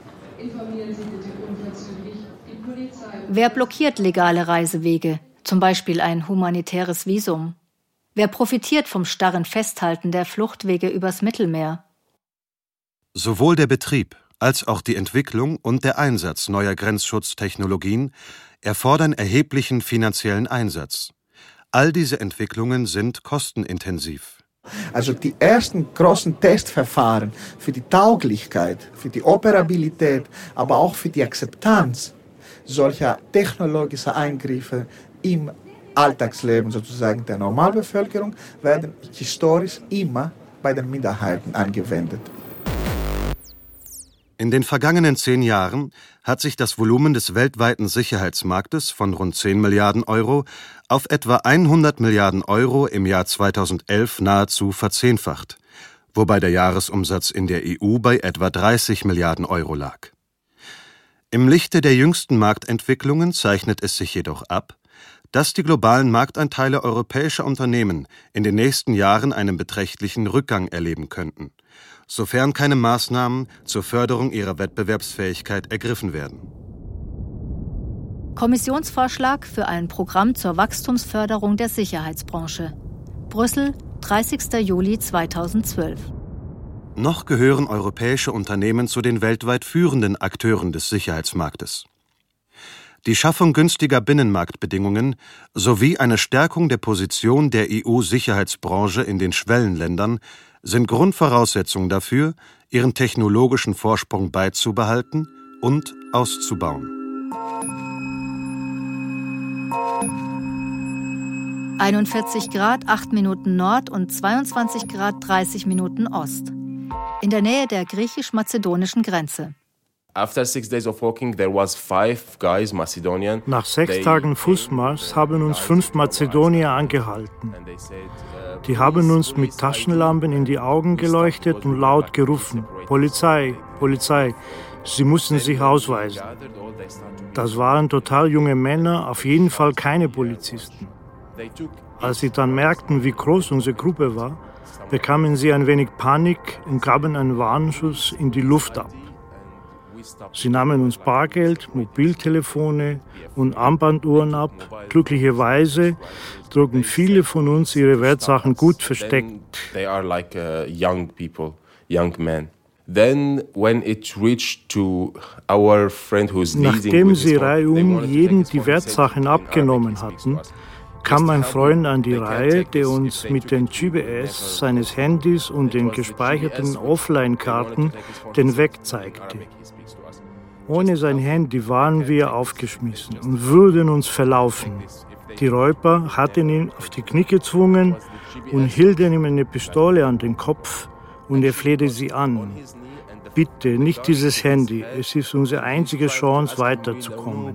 Wer blockiert legale Reisewege? Zum Beispiel ein humanitäres Visum. Wer profitiert vom starren Festhalten der Fluchtwege übers Mittelmeer? Sowohl der Betrieb als auch die Entwicklung und der Einsatz neuer Grenzschutztechnologien erfordern erheblichen finanziellen Einsatz. All diese Entwicklungen sind kostenintensiv. Also die ersten großen Testverfahren für die Tauglichkeit, für die Operabilität, aber auch für die Akzeptanz solcher technologischer Eingriffe im Alltagsleben sozusagen der Normalbevölkerung werden historisch immer bei den Minderheiten angewendet. In den vergangenen zehn Jahren hat sich das Volumen des weltweiten Sicherheitsmarktes von rund zehn Milliarden Euro auf etwa hundert Milliarden Euro im Jahr zweitausendelf nahezu verzehnfacht, wobei der Jahresumsatz in der E U bei etwa dreißig Milliarden Euro lag. Im Lichte der jüngsten Marktentwicklungen zeichnet es sich jedoch ab, dass die globalen Marktanteile europäischer Unternehmen in den nächsten Jahren einen beträchtlichen Rückgang erleben könnten, sofern keine Maßnahmen zur Förderung ihrer Wettbewerbsfähigkeit ergriffen werden. Kommissionsvorschlag für ein Programm zur Wachstumsförderung der Sicherheitsbranche. Brüssel, dreißigster Juli zweitausendzwölf. Noch gehören europäische Unternehmen zu den weltweit führenden Akteuren des Sicherheitsmarktes. Die Schaffung günstiger Binnenmarktbedingungen sowie eine Stärkung der Position der E U-Sicherheitsbranche in den Schwellenländern sind Grundvoraussetzungen dafür, ihren technologischen Vorsprung beizubehalten und auszubauen. einundvierzig Grad, acht Minuten Nord und zweiundzwanzig Grad, dreißig Minuten Ost. In der Nähe der griechisch-mazedonischen Grenze. After six days of walking, there was five guys, Macedonian. Nach sechs Tagen Fußmarsch haben uns fünf Mazedonier angehalten. Die haben uns mit Taschenlampen in die Augen geleuchtet und laut gerufen: Polizei, Polizei, sie mussten sich ausweisen. Das waren total junge Männer, auf jeden Fall keine Polizisten. Als sie dann merkten, wie groß unsere Gruppe war, bekamen sie ein wenig Panik und gaben einen Warnschuss in die Luft ab. Sie nahmen uns Bargeld, Mobiltelefone und Armbanduhren ab. Glücklicherweise trugen viele von uns ihre Wertsachen gut versteckt. They are like uh, young people, young men. Then when it reached to our friend who's leading, nachdem sie reihum jeden die Wertsachen abgenommen hatten, kam mein Freund an die Reihe, der uns mit den G P S seines Handys und den gespeicherten Offline-Karten den Weg zeigte. Ohne sein Handy waren wir aufgeschmissen und würden uns verlaufen. Die Räuber hatten ihn auf die Knie gezwungen und hielten ihm eine Pistole an den Kopf und er flehte sie an. Bitte, nicht dieses Handy. Es ist unsere einzige Chance, weiterzukommen.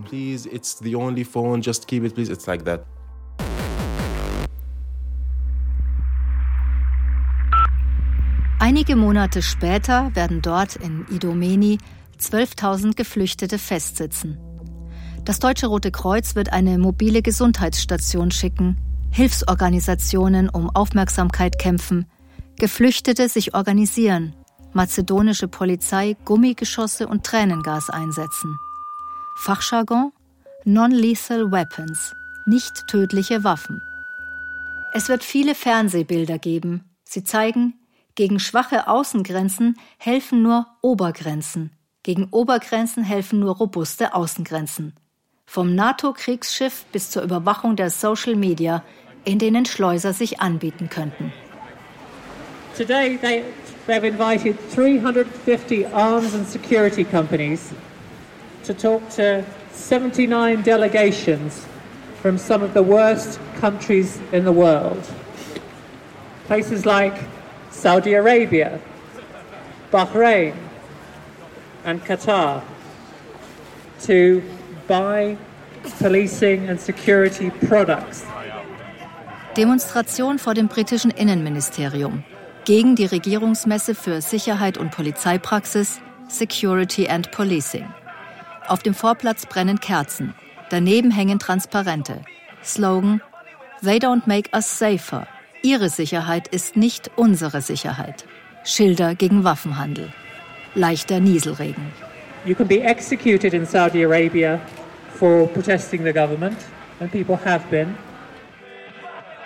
Einige Monate später werden dort in Idomeni zwölftausend Geflüchtete festsitzen. Das Deutsche Rote Kreuz wird eine mobile Gesundheitsstation schicken, Hilfsorganisationen um Aufmerksamkeit kämpfen, Geflüchtete sich organisieren, mazedonische Polizei Gummigeschosse und Tränengas einsetzen. Fachjargon: Non-lethal weapons, nicht tödliche Waffen. Es wird viele Fernsehbilder geben. Sie zeigen, gegen schwache Außengrenzen helfen nur Obergrenzen. Gegen Obergrenzen helfen nur robuste Außengrenzen. Vom NATO-Kriegsschiff bis zur Überwachung der Social Media, in denen Schleuser sich anbieten könnten. Today they, they've invited three hundred fifty arms and security companies to talk to seventy-nine delegations from some of the worst countries in the world. Places like Saudi Arabia, Bahrain and Qatar, to buy policing and security products. Demonstration vor dem britischen Innenministerium gegen die Regierungsmesse für Sicherheit und Polizeipraxis Security and Policing. Auf dem Vorplatz brennen Kerzen, daneben hängen Transparente. Slogan: They don't make us safer. Ihre Sicherheit ist nicht unsere Sicherheit. Schilder gegen Waffenhandel. Leichter Nieselregen. You can be executed in Saudi Arabia for protesting the government, and people have been.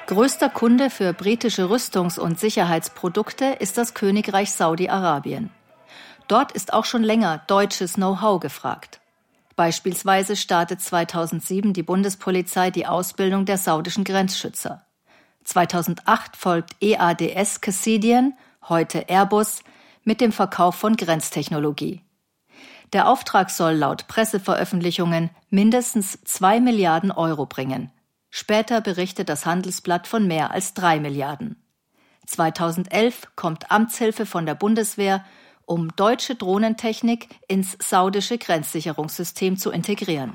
Größter Kunde für britische Rüstungs- und Sicherheitsprodukte ist das Königreich Saudi-Arabien. Dort ist auch schon länger deutsches Know-how gefragt. Beispielsweise startet zweitausendsieben die Bundespolizei die Ausbildung der saudischen Grenzschützer. zweitausendacht folgt E A D S Cassidian, heute Airbus, mit dem Verkauf von Grenztechnologie. Der Auftrag soll laut Presseveröffentlichungen mindestens zwei Milliarden Euro bringen. Später berichtet das Handelsblatt von mehr als drei Milliarden. zweitausendelf kommt Amtshilfe von der Bundeswehr, um deutsche Drohnentechnik ins saudische Grenzsicherungssystem zu integrieren.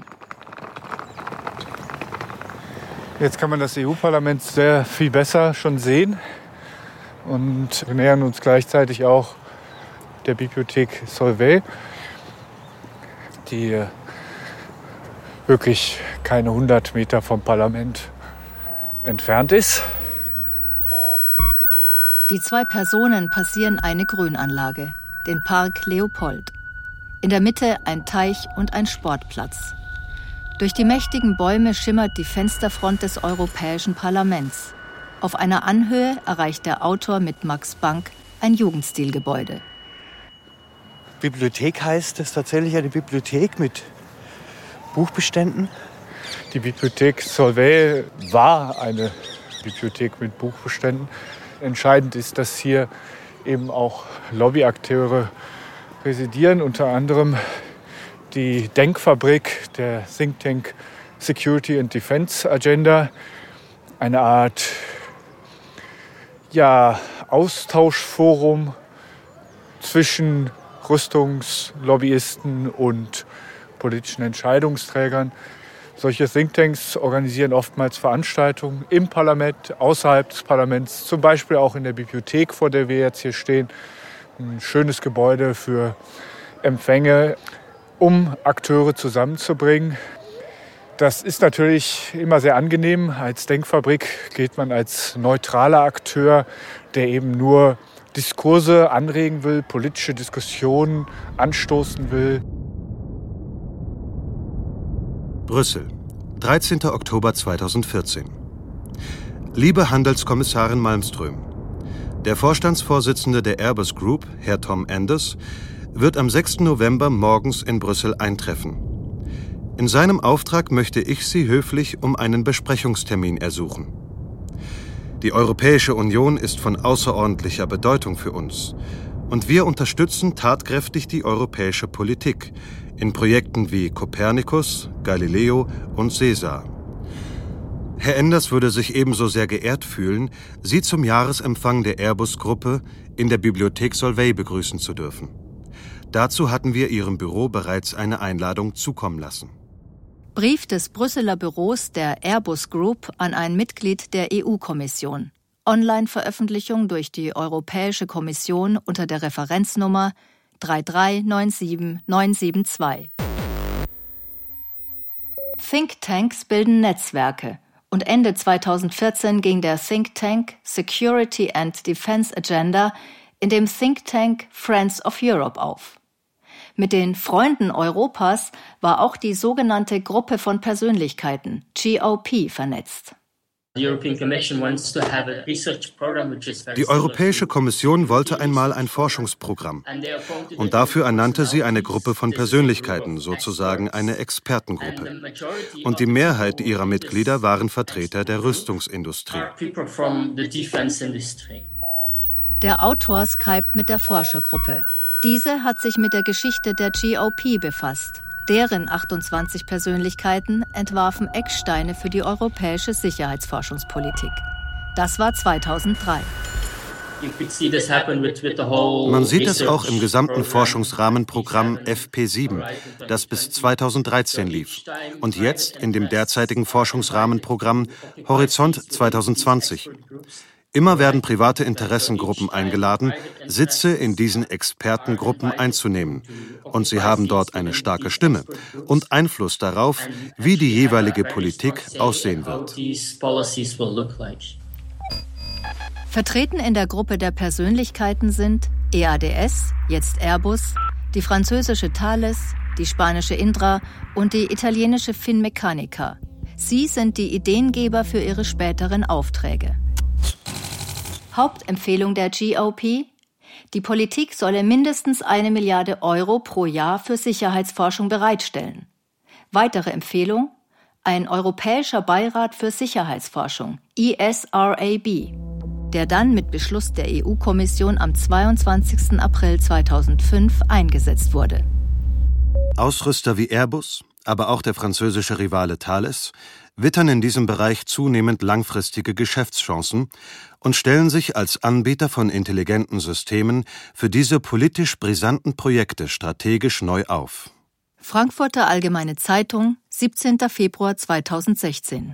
Jetzt kann man das E U-Parlament sehr viel besser schon sehen. Und wir nähern uns gleichzeitig auch der Bibliothek Solvay, die wirklich keine hundert Meter vom Parlament entfernt ist. Die zwei Personen passieren eine Grünanlage, den Park Leopold. In der Mitte ein Teich und ein Sportplatz. Durch die mächtigen Bäume schimmert die Fensterfront des Europäischen Parlaments. Auf einer Anhöhe erreicht der Autor mit Max Bank ein Jugendstilgebäude. Bibliothek heißt es tatsächlich eine Bibliothek mit Buchbeständen? Die Bibliothek Solvay war eine Bibliothek mit Buchbeständen. Entscheidend ist, dass hier eben auch Lobbyakteure residieren, unter anderem die Denkfabrik der Think Tank Security and Defense Agenda, eine Art ja, Austauschforum zwischen Rüstungslobbyisten und politischen Entscheidungsträgern. Solche Thinktanks organisieren oftmals Veranstaltungen im Parlament, außerhalb des Parlaments, zum Beispiel auch in der Bibliothek, vor der wir jetzt hier stehen. Ein schönes Gebäude für Empfänge, um Akteure zusammenzubringen. Das ist natürlich immer sehr angenehm. Als Denkfabrik geht man als neutraler Akteur, der eben nur Diskurse anregen will, politische Diskussionen anstoßen will. Brüssel, dreizehnter Oktober zweitausendvierzehn. Liebe Handelskommissarin Malmström, der Vorstandsvorsitzende der Airbus Group, Herr Tom Enders, wird am sechsten November morgens in Brüssel eintreffen. In seinem Auftrag möchte ich Sie höflich um einen Besprechungstermin ersuchen. Die Europäische Union ist von außerordentlicher Bedeutung für uns und wir unterstützen tatkräftig die europäische Politik in Projekten wie Copernicus, Galileo und Sesar. Herr Enders würde sich ebenso sehr geehrt fühlen, Sie zum Jahresempfang der Airbus-Gruppe in der Bibliothek Solvay begrüßen zu dürfen. Dazu hatten wir Ihrem Büro bereits eine Einladung zukommen lassen. Brief des Brüsseler Büros der Airbus Group an ein Mitglied der E U-Kommission. Online-Veröffentlichung durch die Europäische Kommission unter der Referenznummer drei drei neun sieben neun sieben zwei. Thinktanks bilden Netzwerke und Ende zweitausendvierzehn ging der Think Tank Security and Defense Agenda in dem Think Tank Friends of Europe auf. Mit den Freunden Europas war auch die sogenannte Gruppe von Persönlichkeiten, G O P, vernetzt. Die Europäische Kommission wollte einmal ein Forschungsprogramm und dafür ernannte sie eine Gruppe von Persönlichkeiten, sozusagen eine Expertengruppe. Und die Mehrheit ihrer Mitglieder waren Vertreter der Rüstungsindustrie. Der Autor skypt mit der Forschergruppe. Diese hat sich mit der Geschichte der G O P befasst. Deren achtundzwanzig Persönlichkeiten entwarfen Ecksteine für die europäische Sicherheitsforschungspolitik. Das war zweitausenddrei. Man sieht es auch im gesamten Forschungsrahmenprogramm F P sieben, das bis zweitausenddreizehn lief. Und jetzt in dem derzeitigen Forschungsrahmenprogramm Horizont zweitausendzwanzig. Immer werden private Interessengruppen eingeladen, Sitze in diesen Expertengruppen einzunehmen. Und sie haben dort eine starke Stimme und Einfluss darauf, wie die jeweilige Politik aussehen wird. Vertreten in der Gruppe der Persönlichkeiten sind E A D S, jetzt Airbus, die französische Thales, die spanische Indra und die italienische Finmeccanica. Sie sind die Ideengeber für ihre späteren Aufträge. Hauptempfehlung der G O P: Die Politik solle mindestens eine Milliarde Euro pro Jahr für Sicherheitsforschung bereitstellen. Weitere Empfehlung: ein Europäischer Beirat für Sicherheitsforschung, E S R A B, der dann mit Beschluss der E U-Kommission am zweiundzwanzigsten April zweitausendfünf eingesetzt wurde. Ausrüster wie Airbus, aber auch der französische Rivale Thales wittern in diesem Bereich zunehmend langfristige Geschäftschancen und stellen sich als Anbieter von intelligenten Systemen für diese politisch brisanten Projekte strategisch neu auf. Frankfurter Allgemeine Zeitung, siebzehnten Februar zweitausendsechzehn.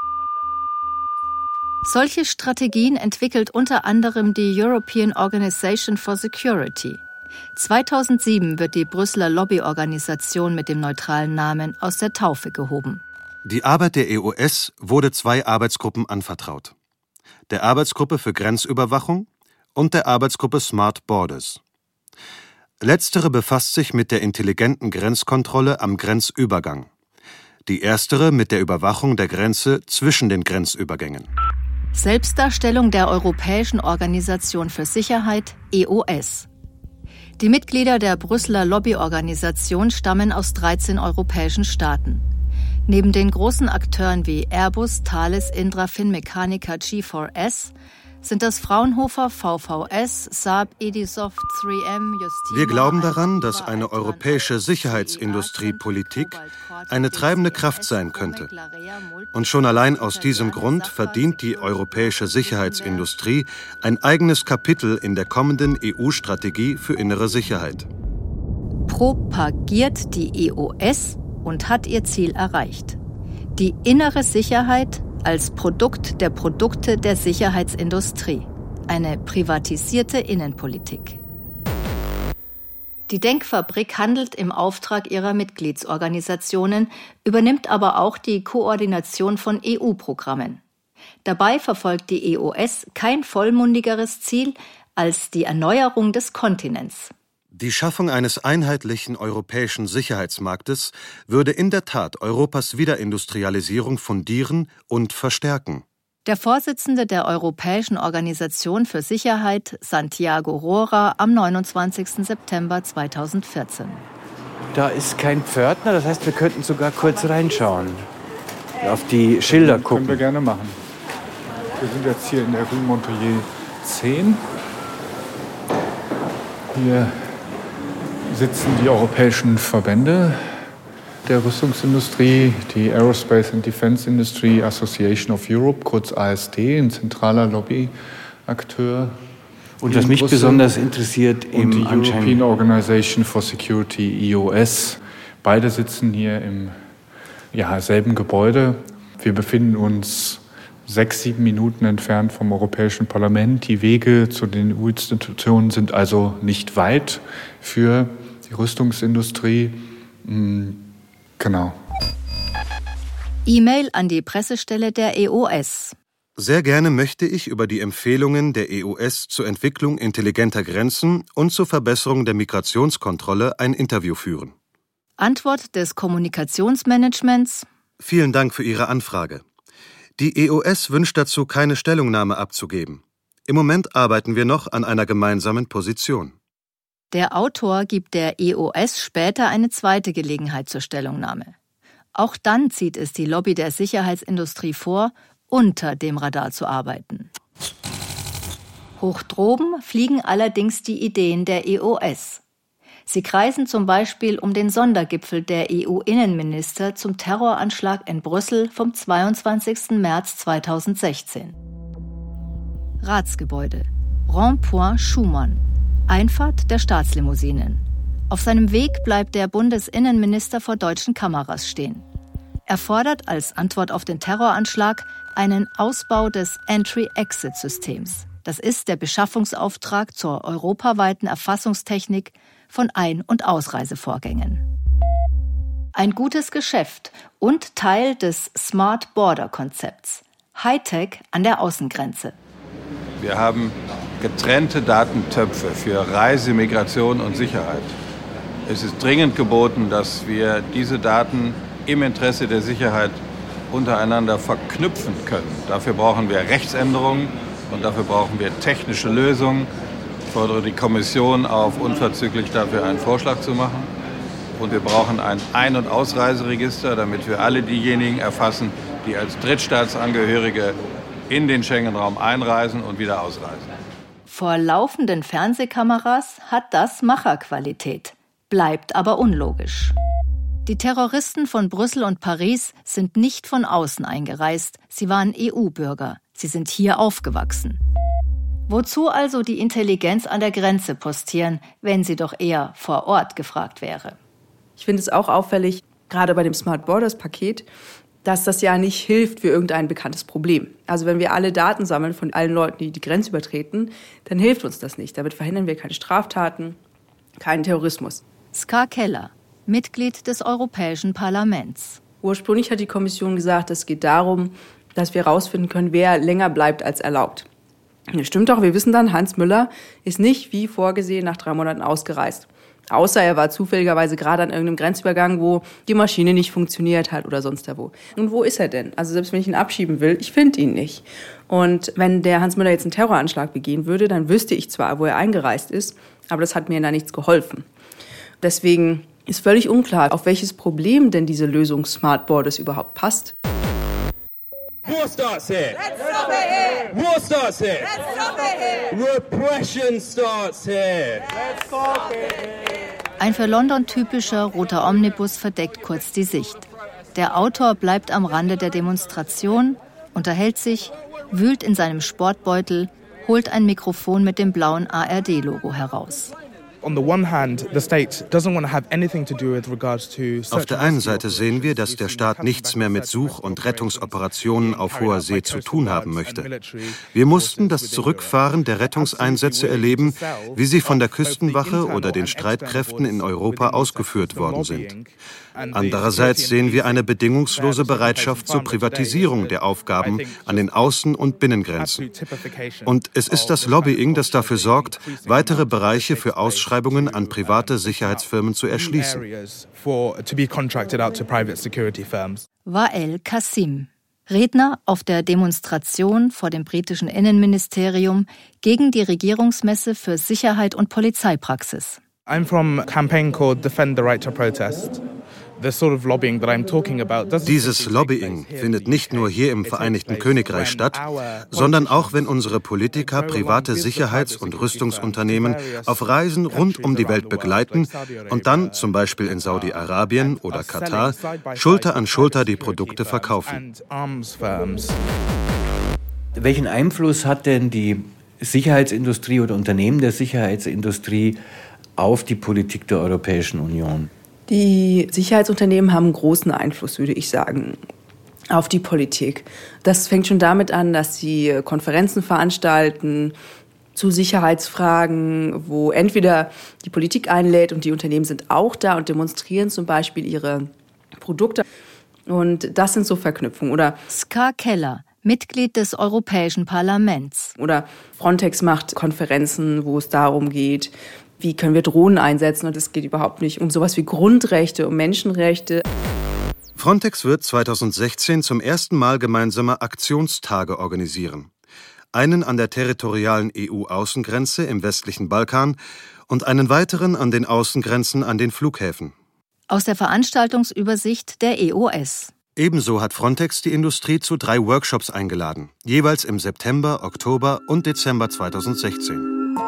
Solche Strategien entwickelt unter anderem die European Organization for Security. zweitausendsieben wird die Brüsseler Lobbyorganisation mit dem neutralen Namen aus der Taufe gehoben. Die Arbeit der E O S wurde zwei Arbeitsgruppen anvertraut: der Arbeitsgruppe für Grenzüberwachung und der Arbeitsgruppe Smart Borders. Letztere befasst sich mit der intelligenten Grenzkontrolle am Grenzübergang. Die erstere mit der Überwachung der Grenze zwischen den Grenzübergängen. Selbstdarstellung der Europäischen Organisation für Sicherheit, E O S. Die Mitglieder der Brüsseler Lobbyorganisation stammen aus dreizehn europäischen Staaten. Neben den großen Akteuren wie Airbus, Thales, Indra, Finmeccanica, G vier S sind das Fraunhofer, V V S, Saab, Edisoft, drei M, Justina... Wir glauben daran, dass eine europäische Sicherheitsindustriepolitik eine treibende Kraft sein könnte. Und schon allein aus diesem Grund verdient die europäische Sicherheitsindustrie ein eigenes Kapitel in der kommenden E U-Strategie für innere Sicherheit. Propagiert die E O S und hat ihr Ziel erreicht. Die innere Sicherheit als Produkt der Produkte der Sicherheitsindustrie. Eine privatisierte Innenpolitik. Die Denkfabrik handelt im Auftrag ihrer Mitgliedsorganisationen, übernimmt aber auch die Koordination von E U-Programmen. Dabei verfolgt die E O S kein vollmundigeres Ziel als die Erneuerung des Kontinents. Die Schaffung eines einheitlichen europäischen Sicherheitsmarktes würde in der Tat Europas Wiederindustrialisierung fundieren und verstärken. Der Vorsitzende der Europäischen Organisation für Sicherheit, Santiago Rohrer, am neunundzwanzigsten September zweitausendvierzehn. Da ist kein Pförtner, das heißt, wir könnten sogar kurz reinschauen. Auf die Schilder gucken. Können wir gerne machen. Wir sind jetzt hier in der Rue Montoyer zehn. Hier sitzen die europäischen Verbände der Rüstungsindustrie, die Aerospace and Defense Industry Association of Europe, kurz A S D, ein zentraler Lobbyakteur. Und was mich Brüssel besonders interessiert, und die European Organization for Security, E O S. Beide sitzen hier im ja, selben Gebäude. Wir befinden uns sechs, sieben Minuten entfernt vom Europäischen Parlament. Die Wege zu den E U-Institutionen sind also nicht weit für die Rüstungsindustrie. Genau. E-Mail an die Pressestelle der E O S. Sehr gerne möchte ich über die Empfehlungen der E O S zur Entwicklung intelligenter Grenzen und zur Verbesserung der Migrationskontrolle ein Interview führen. Antwort des Kommunikationsmanagements: Vielen Dank für Ihre Anfrage. Die E O S wünscht dazu keine Stellungnahme abzugeben. Im Moment arbeiten wir noch an einer gemeinsamen Position. Der Autor gibt der E O S später eine zweite Gelegenheit zur Stellungnahme. Auch dann zieht es die Lobby der Sicherheitsindustrie vor, unter dem Radar zu arbeiten. Hoch droben fliegen allerdings die Ideen der E O S. Sie kreisen zum Beispiel um den Sondergipfel der E U-Innenminister zum Terroranschlag in Brüssel vom zweiundzwanzigsten März zweitausendsechzehn. Ratsgebäude. Rond-Point Schumann. Einfahrt der Staatslimousinen. Auf seinem Weg bleibt der Bundesinnenminister vor deutschen Kameras stehen. Er fordert als Antwort auf den Terroranschlag einen Ausbau des Entry-Exit-Systems. Das ist der Beschaffungsauftrag zur europaweiten Erfassungstechnik von Ein- und Ausreisevorgängen. Ein gutes Geschäft und Teil des Smart Border-Konzepts. Hightech an der Außengrenze. Wir haben getrennte Datentöpfe für Reise, Migration und Sicherheit. Es ist dringend geboten, dass wir diese Daten im Interesse der Sicherheit untereinander verknüpfen können. Dafür brauchen wir Rechtsänderungen und dafür brauchen wir technische Lösungen. Ich fordere die Kommission auf, unverzüglich dafür einen Vorschlag zu machen. Und wir brauchen ein Ein- und Ausreiseregister, damit wir alle diejenigen erfassen, die als Drittstaatsangehörige in den Schengen-Raum einreisen und wieder ausreisen. Vor laufenden Fernsehkameras hat das Macherqualität, bleibt aber unlogisch. Die Terroristen von Brüssel und Paris sind nicht von außen eingereist, sie waren E U-Bürger, sie sind hier aufgewachsen. Wozu also die Intelligenz an der Grenze postieren, wenn sie doch eher vor Ort gefragt wäre? Ich finde es auch auffällig, gerade bei dem Smart Borders Paket, dass das ja nicht hilft für irgendein bekanntes Problem. Also wenn wir alle Daten sammeln von allen Leuten, die die Grenze übertreten, dann hilft uns das nicht. Damit verhindern wir keine Straftaten, keinen Terrorismus. Ska Keller, Mitglied des Europäischen Parlaments. Ursprünglich hat die Kommission gesagt, es geht darum, dass wir herausfinden können, wer länger bleibt als erlaubt. Das stimmt auch, wir wissen dann, Hans Müller ist nicht wie vorgesehen nach drei Monaten ausgereist. Außer er war zufälligerweise gerade an irgendeinem Grenzübergang, wo die Maschine nicht funktioniert hat oder sonst wo. Und wo ist er denn? Also selbst wenn ich ihn abschieben will, ich finde ihn nicht. Und wenn der Hans Müller jetzt einen Terroranschlag begehen würde, dann wüsste ich zwar, wo er eingereist ist, aber das hat mir da nichts geholfen. Deswegen ist völlig unklar, auf welches Problem denn diese Lösung Smart Borders überhaupt passt. War starts here. Let's stop it here. War starts here. Let's stop it here. Repression starts here. Let's stop it here. Ein für London typischer roter Omnibus verdeckt kurz die Sicht. Der Autor bleibt am Rande der Demonstration, unterhält sich, wühlt in seinem Sportbeutel, holt ein Mikrofon mit dem blauen A R D-Logo heraus. Auf der einen Seite sehen wir, dass der Staat nichts mehr mit Such- und Rettungsoperationen auf hoher See zu tun haben möchte. Wir mussten das Zurückfahren der Rettungseinsätze erleben, wie sie von der Küstenwache oder den Streitkräften in Europa ausgeführt worden sind. Andererseits sehen wir eine bedingungslose Bereitschaft zur Privatisierung der Aufgaben an den Außen- und Binnengrenzen. Und es ist das Lobbying, das dafür sorgt, weitere Bereiche für Ausschreibungen an private Sicherheitsfirmen zu erschließen. Wael Kassim, Redner auf der Demonstration vor dem britischen Innenministerium gegen die Regierungsmesse für Sicherheit und Polizeipraxis. I'm from a campaign called Defend the Right to Protest. Dieses Lobbying findet nicht nur hier im Vereinigten Königreich statt, sondern auch, wenn unsere Politiker private Sicherheits- und Rüstungsunternehmen auf Reisen rund um die Welt begleiten und dann, zum Beispiel in Saudi-Arabien oder Katar, Schulter an Schulter die Produkte verkaufen. Welchen Einfluss hat denn die Sicherheitsindustrie oder Unternehmen der Sicherheitsindustrie auf die Politik der Europäischen Union? Die Sicherheitsunternehmen haben großen Einfluss, würde ich sagen, auf die Politik. Das fängt schon damit an, dass sie Konferenzen veranstalten zu Sicherheitsfragen, wo entweder die Politik einlädt und die Unternehmen sind auch da und demonstrieren zum Beispiel ihre Produkte. Und das sind so Verknüpfungen. Oder Ska Keller, Mitglied des Europäischen Parlaments. Oder Frontex macht Konferenzen, wo es darum geht, wie können wir Drohnen einsetzen? Und es geht überhaupt nicht um sowas wie Grundrechte, um Menschenrechte. Frontex wird zweitausendsechzehn zum ersten Mal gemeinsame Aktionstage organisieren. Einen an der territorialen E U-Außengrenze im westlichen Balkan und einen weiteren an den Außengrenzen an den Flughäfen. Aus der Veranstaltungsübersicht der E O S. Ebenso hat Frontex die Industrie zu drei Workshops eingeladen, jeweils im September, Oktober und Dezember zweitausendsechzehn.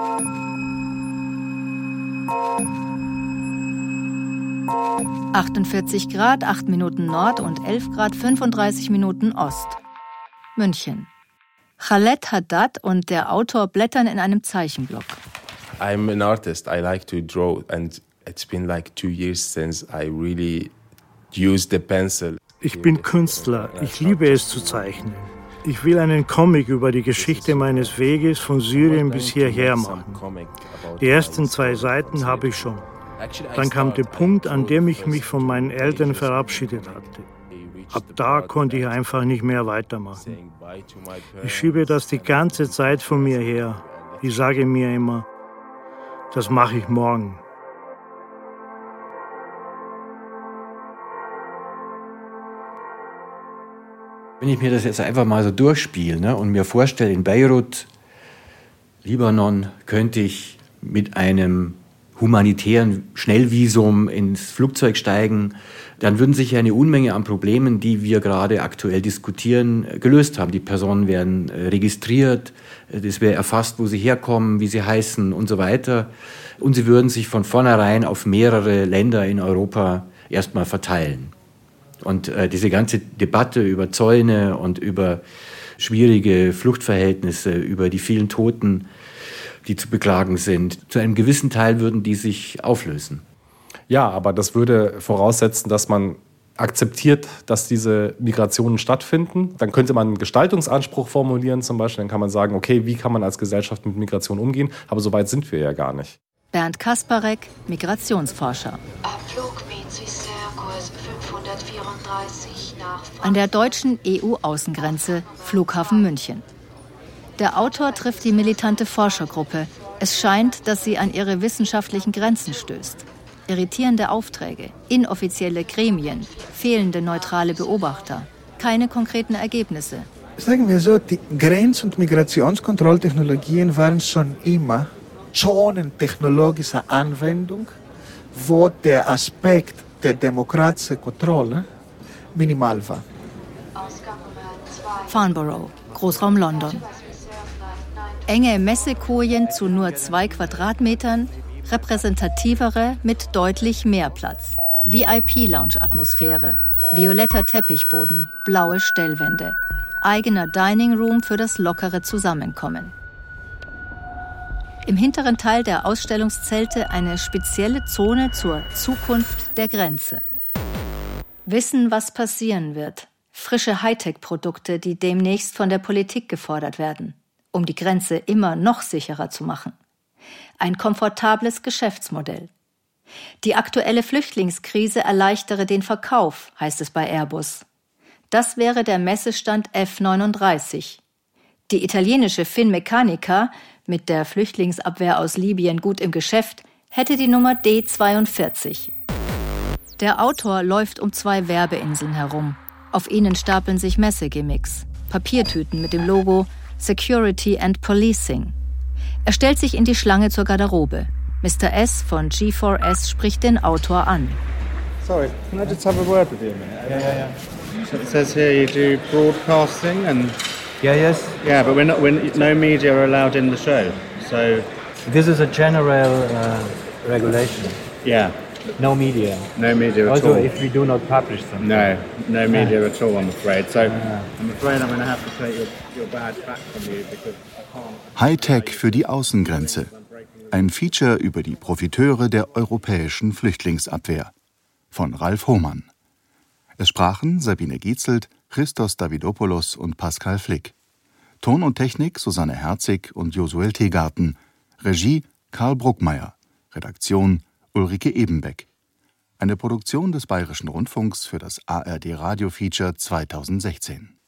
achtundvierzig Grad, acht Minuten Nord und elf Grad, fünfunddreißig Minuten Ost. München. Khaled Haddad und der Autor blättern in einem Zeichenblock. I'm an artist. I like to draw and it's been like two years since I really used the pencil. Ich bin Künstler. Ich liebe es zu zeichnen. Ich will einen Comic über die Geschichte meines Weges von Syrien bis hierher machen. Die ersten zwei Seiten habe ich schon. Dann kam der Punkt, an dem ich mich von meinen Eltern verabschiedet hatte. Ab da konnte ich einfach nicht mehr weitermachen. Ich schiebe das die ganze Zeit von mir her. Ich sage mir immer, das mache ich morgen. Wenn ich mir das jetzt einfach mal so durchspiele, ne, und mir vorstelle, in Beirut, Libanon, könnte ich mit einem humanitären Schnellvisum ins Flugzeug steigen, dann würden sich ja eine Unmenge an Problemen, die wir gerade aktuell diskutieren, gelöst haben. Die Personen werden registriert, es wäre erfasst, wo sie herkommen, wie sie heißen und so weiter. Und sie würden sich von vornherein auf mehrere Länder in Europa erstmal verteilen. Und äh, diese ganze Debatte über Zäune und über schwierige Fluchtverhältnisse, über die vielen Toten, die zu beklagen sind, zu einem gewissen Teil würden die sich auflösen. Ja, aber das würde voraussetzen, dass man akzeptiert, dass diese Migrationen stattfinden. Dann könnte man einen Gestaltungsanspruch formulieren zum Beispiel. Dann kann man sagen, okay, wie kann man als Gesellschaft mit Migration umgehen? Aber so weit sind wir ja gar nicht. Bernd Kasparek, Migrationsforscher. Am Flug mit Swissair Kurs fünfhundertvierunddreißig nach Frankfurt. An der deutschen E U-Außengrenze, Flughafen München. Der Autor trifft die militante Forschergruppe. Es scheint, dass sie an ihre wissenschaftlichen Grenzen stößt. Irritierende Aufträge, inoffizielle Gremien, fehlende neutrale Beobachter, keine konkreten Ergebnisse. Sagen wir so, die Grenz- und Migrationskontrolltechnologien waren schon immer Zonen technologischer Anwendung, wo der Aspekt der demokratischen Kontrolle minimal war. Farnborough, Großraum London. Enge Messekojen zu nur zwei Quadratmetern, repräsentativere mit deutlich mehr Platz. V I P-Lounge-Atmosphäre, violetter Teppichboden, blaue Stellwände, eigener Dining Room für das lockere Zusammenkommen. Im hinteren Teil der Ausstellungszelte eine spezielle Zone zur Zukunft der Grenze. Wissen, was passieren wird. Frische Hightech-Produkte, die demnächst von der Politik gefordert werden, um die Grenze immer noch sicherer zu machen. Ein komfortables Geschäftsmodell. Die aktuelle Flüchtlingskrise erleichtere den Verkauf, heißt es bei Airbus. Das wäre der Messestand F neununddreißig. Die italienische Finmeccanica, mit der Flüchtlingsabwehr aus Libyen gut im Geschäft, hätte die Nummer D zweiundvierzig. Der Autor läuft um zwei Werbeinseln herum. Auf ihnen stapeln sich Messegimmicks, Papiertüten mit dem Logo Security and Policing. Er stellt sich in die Schlange zur Garderobe. Mister S. von G vier S spricht den Autor an. Sorry, can I just have a word with you a minute? Yeah, yeah, yeah. So it says here you do broadcasting and... Yeah, yes. Yeah, but we're not, we're, no media are allowed in the show, so... This is a general uh, regulation. Yeah. No media. No media at also, all. Also if we do not publish them. No, no media yeah. at all, I'm afraid. So yeah. I'm afraid I'm going to have to take your, your badge back from you because I can't... Hightech für die Außengrenze. Ein Feature über die Profiteure der europäischen Flüchtlingsabwehr. Von Ralf Hohmann. Es sprachen Sabine Gietzelt, Christos Davidopoulos und Pascal Flick. Ton und Technik Susanne Herzig und Josuel Teegarten. Regie Karl Bruckmeier. Redaktion Ulrike Ebenbeck. Eine Produktion des Bayerischen Rundfunks für das A R D Radio Feature zweitausendsechzehn.